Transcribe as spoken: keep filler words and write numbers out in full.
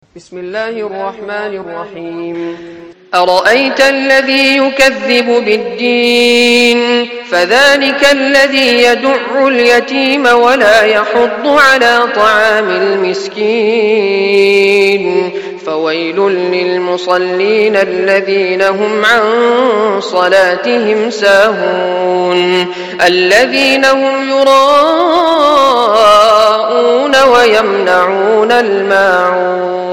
بسم الله الرحمن الرحيم أرأيت الذي يكذب بالدين فذلك الذي يدع اليتيم ولا يحض على طعام المسكين فويل للمصلين الذين هم عن صلاتهم ساهون الذين هم يراءون ويمنعون الماعون